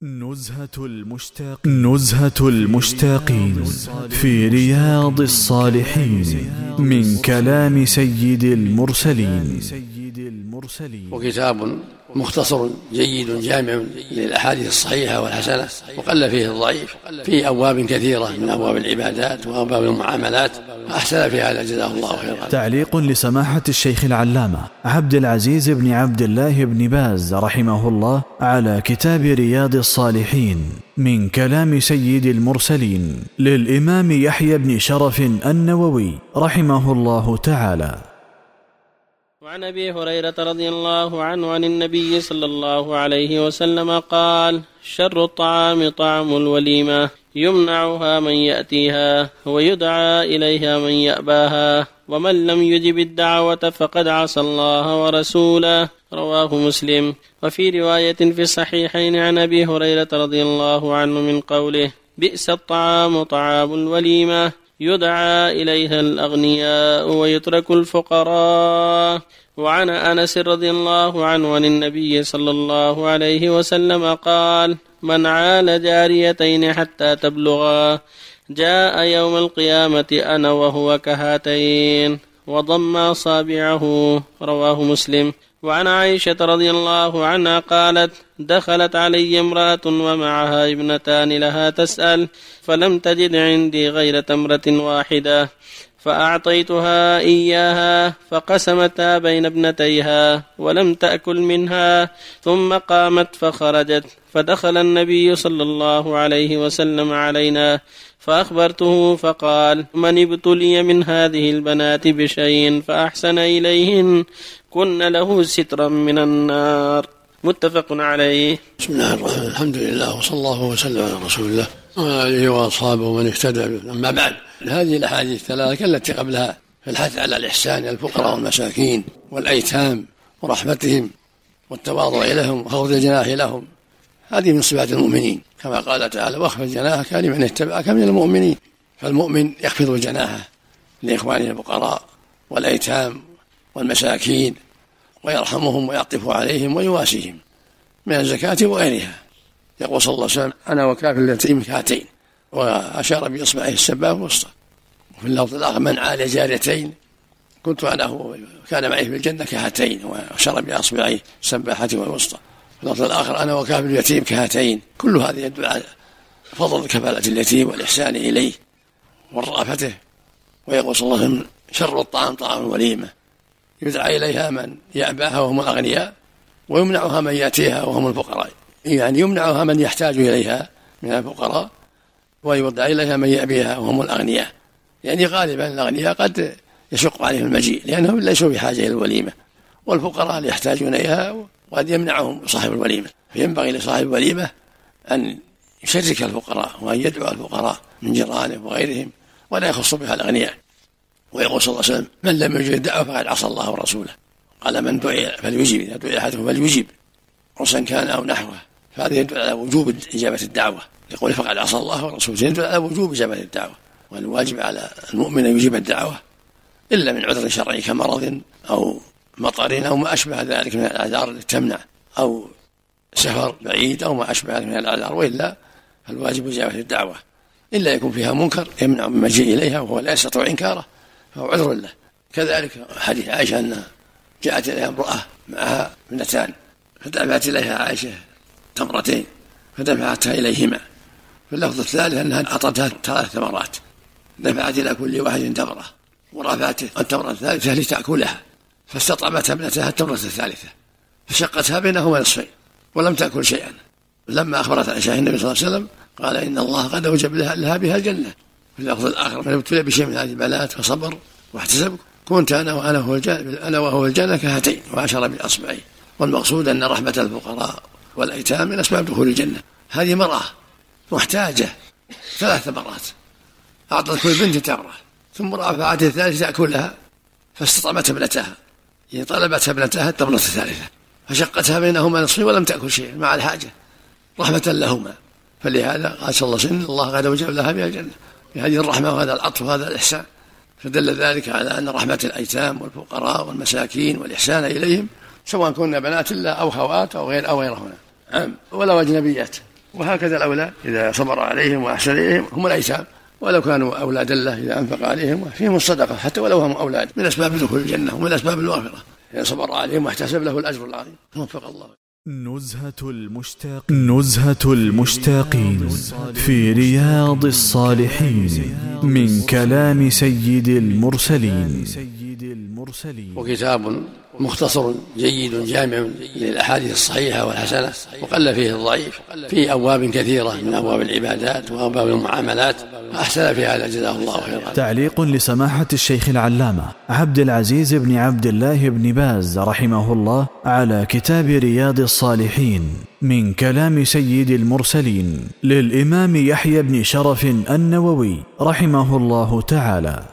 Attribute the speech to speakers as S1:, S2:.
S1: نزهة المشتاقين في رياض الصالحين من كلام سيد المرسلين.
S2: وكتاب مختصر جيد جامع للأحاديث الصحيحة والحسنة، وقل فيه الضعيف، في أبواب كثيرة من أبواب العبادات وأبواب المعاملات، أحسن في هذا جزاه الله خيرا.
S1: تعليق لسماحة الشيخ العلامة عبد العزيز بن عبد الله بن باز رحمه الله على كتاب رياض الصالحين من كلام سيد المرسلين للإمام يحيى بن شرف النووي رحمه الله تعالى.
S3: وعن أبي هريرة رضي الله عنه عن النبي صلى الله عليه وسلم قال: شر الطعام طعم الوليمة، يمنعها من يأتيها ويدعى إليها من يأباها، ومن لم يجب الدعوة فقد عصى الله ورسوله. رواه مسلم. وفي رواية في الصحيحين عن أبي هريرة رضي الله عنه من قوله: بئس الطعام طعام الوليمة، يدعى إليها الأغنياء ويترك الفقراء. وعن أنس رضي الله عنه عن النبي صلى الله عليه وسلم قال: من عال جاريتين حتى تبلغا جاء يوم القيامة أنا وهو كهاتين، وضم أصابعه. رواه مسلم. وعن عائشة رضي الله عنها قالت: دخلت علي امرأة ومعها ابنتان لها تسأل، فلم تجد عندي غير تمرة واحدة، فأعطيتها إياها فقسمتها بين ابنتيها ولم تأكل منها، ثم قامت فخرجت، فدخل النبي صلى الله عليه وسلم علينا فأخبرته فقال: من ابتلي من هذه البنات بشيء فأحسن إليهن كن له سترا من النار. متفق عليه.
S2: بسم الله الرحمن الرحيم، الحمد لله وصلى الله وسلم على رسول الله وعلى آله وأصحابه ومن اهتدى به. أما بعد، هذه الأحاديث الثلاثة التي قبلها في الحث على الإحسان إلى الفقراء والمساكين والأيتام ورحمتهم والتواضع لهم وخفض الجناح لهم، هذه من صفات المؤمنين، كما قال تعالى: واخفض جناحك لمن اتبعك من المؤمنين. فالمؤمن يخفض جناحه لإخوانه الفقراء والأيتام والمساكين، ويرحمهم ويعطف عليهم ويواسيهم من الزكاة وغيرها. يقول صلى الله عليه وسلم: أنا وكافل اليتيم كهاتين، وأشار بإصبعه السبابة والوسطى. وفي اللفظ الآخر: من عال جاريتين كنت أنا هو كان معي في الجنة كهاتين، وأشار بأصبعه السباحة والوسطى. في اللفظ الآخر: أنا وكافل اليتيم كهاتين. كل هذا يدل على فضل كفالة اليتيم والإحسان إليه ورأفته. ويقول صلى الله عليه وسلم: شر الطعام طعام الوليمة، يدعى إليها من يأباها وهم الأغنياء، ويمنعها من يأتيها وهم الفقراء. يعني يمنعها من يحتاج إليها من الفقراء، ويدعى إليها من يأبيها وهم الأغنياء. يعني غالبا الأغنياء قد يشق عليهم المجيء لأنهم ليسوا بحاجة إلى الوليمة، والفقراء يحتاجون إليها وقد يمنعهم صاحب الوليمة. فينبغي لصاحب الوليمة أن يشرك الفقراء وأن يدعو الفقراء من جيرانه وغيرهم، ولا يخص بها الأغنياء. ويقول صلى الله عليه وسلم: من لم يجب الدعوة فقد عصى الله ورسوله. قال: من دعي فليجب، إذا دعي أحدكم فليجب عرسا كان أو نحوه. فهذا يدل على وجوب إجابة الدعوة، يقول: فقد عصى الله ورسوله، يدل على وجوب إجابة الدعوة، والواجب على المؤمن أن يجيب الدعوة إلا من عذر شرعي كمرض أو مطر أو ما أشبه ذلك من الأعذار التي تمنع، أو سفر بعيد أو ما أشبه ذلك من الأعذار، وإلا فالواجب إجابة الدعوة، إلا يكون فيها منكر يمنع من المجيء إليها وهو لا يستطيع إنكاره فهو عذر له. كذلك حديث عائشة أنها جاءت إليها امرأة معها ابنتان، فدفعت إليها عائشة تمرتين فدفعتها إليهما. في اللفظ الثالث أنها أعطتها 3 تمرات، دفعت إلى كل واحد تمرة ورفعت التمرة الثالثة لتأكلها، فاستطعمت ابنتها التمرة الثالثة فشقتها بينهما نصفين ولم تأكل شيئا. لما أخبرت عائشة النبي صلى الله عليه وسلم قال: إن الله قد أوجب لها بها الجنة. في اللفظ الآخر: من ابتلي بشيء من هذه البلاءات فصبر واحتسب كنت أنا وهو الجنة كهاتين، وأشار بالأصبعين. والمقصود أن رحمة الفقراء والأيتام من أسباب دخول الجنة. هذه مرأة محتاجة 3 تمرات، أعطت كل بنت تمرة، ثم رفعت الثالثة تأكلها فاستطعمت ابنتها، يعني طلبت ابنتها التمرة الثالثة فشقتها بينهما نصفين ولم تأكل شيء مع الحاجة رحمة لهما. فلهذا قال صلى الله عليه وسلم: الله قد أوجب لها بها الجنة. بهذه الرحمة وهذا العطف وهذا الإحسان، فدل ذلك على أن رحمة الأيتام والفقراء والمساكين والإحسان إليهم سواء كنا بنات الله أو خوات أو غيرهن، ولو أجنبيات، وهكذا الأولاد إذا صبر عليهم وأحسن إليهم هم الأيتام، ولو كانوا أولادا له إذا أنفق عليهم فيهم الصدقة حتى ولو هم أولاد، من أسباب دخول الجنة ومن أسباب المغفرة إذا صبر عليهم واحتسب له الأجر العظيم. وفق الله.
S1: نزهة المشتاقين في رياض الصالحين من كلام سيد المرسلين.
S2: وكتاب مختصر جيد جامع للأحاديث الصحيحة والحسنة، وقل فيه الضعيف، في أبواب كثيرة من أبواب العبادات وأبواب المعاملات، أحسن في هذا جزاه الله خيرا.
S1: تعليق لسماحة الشيخ العلامة عبد العزيز بن عبد الله بن باز رحمه الله على كتاب رياض الصالحين من كلام سيد المرسلين للإمام يحيى بن شرف النووي رحمه الله تعالى.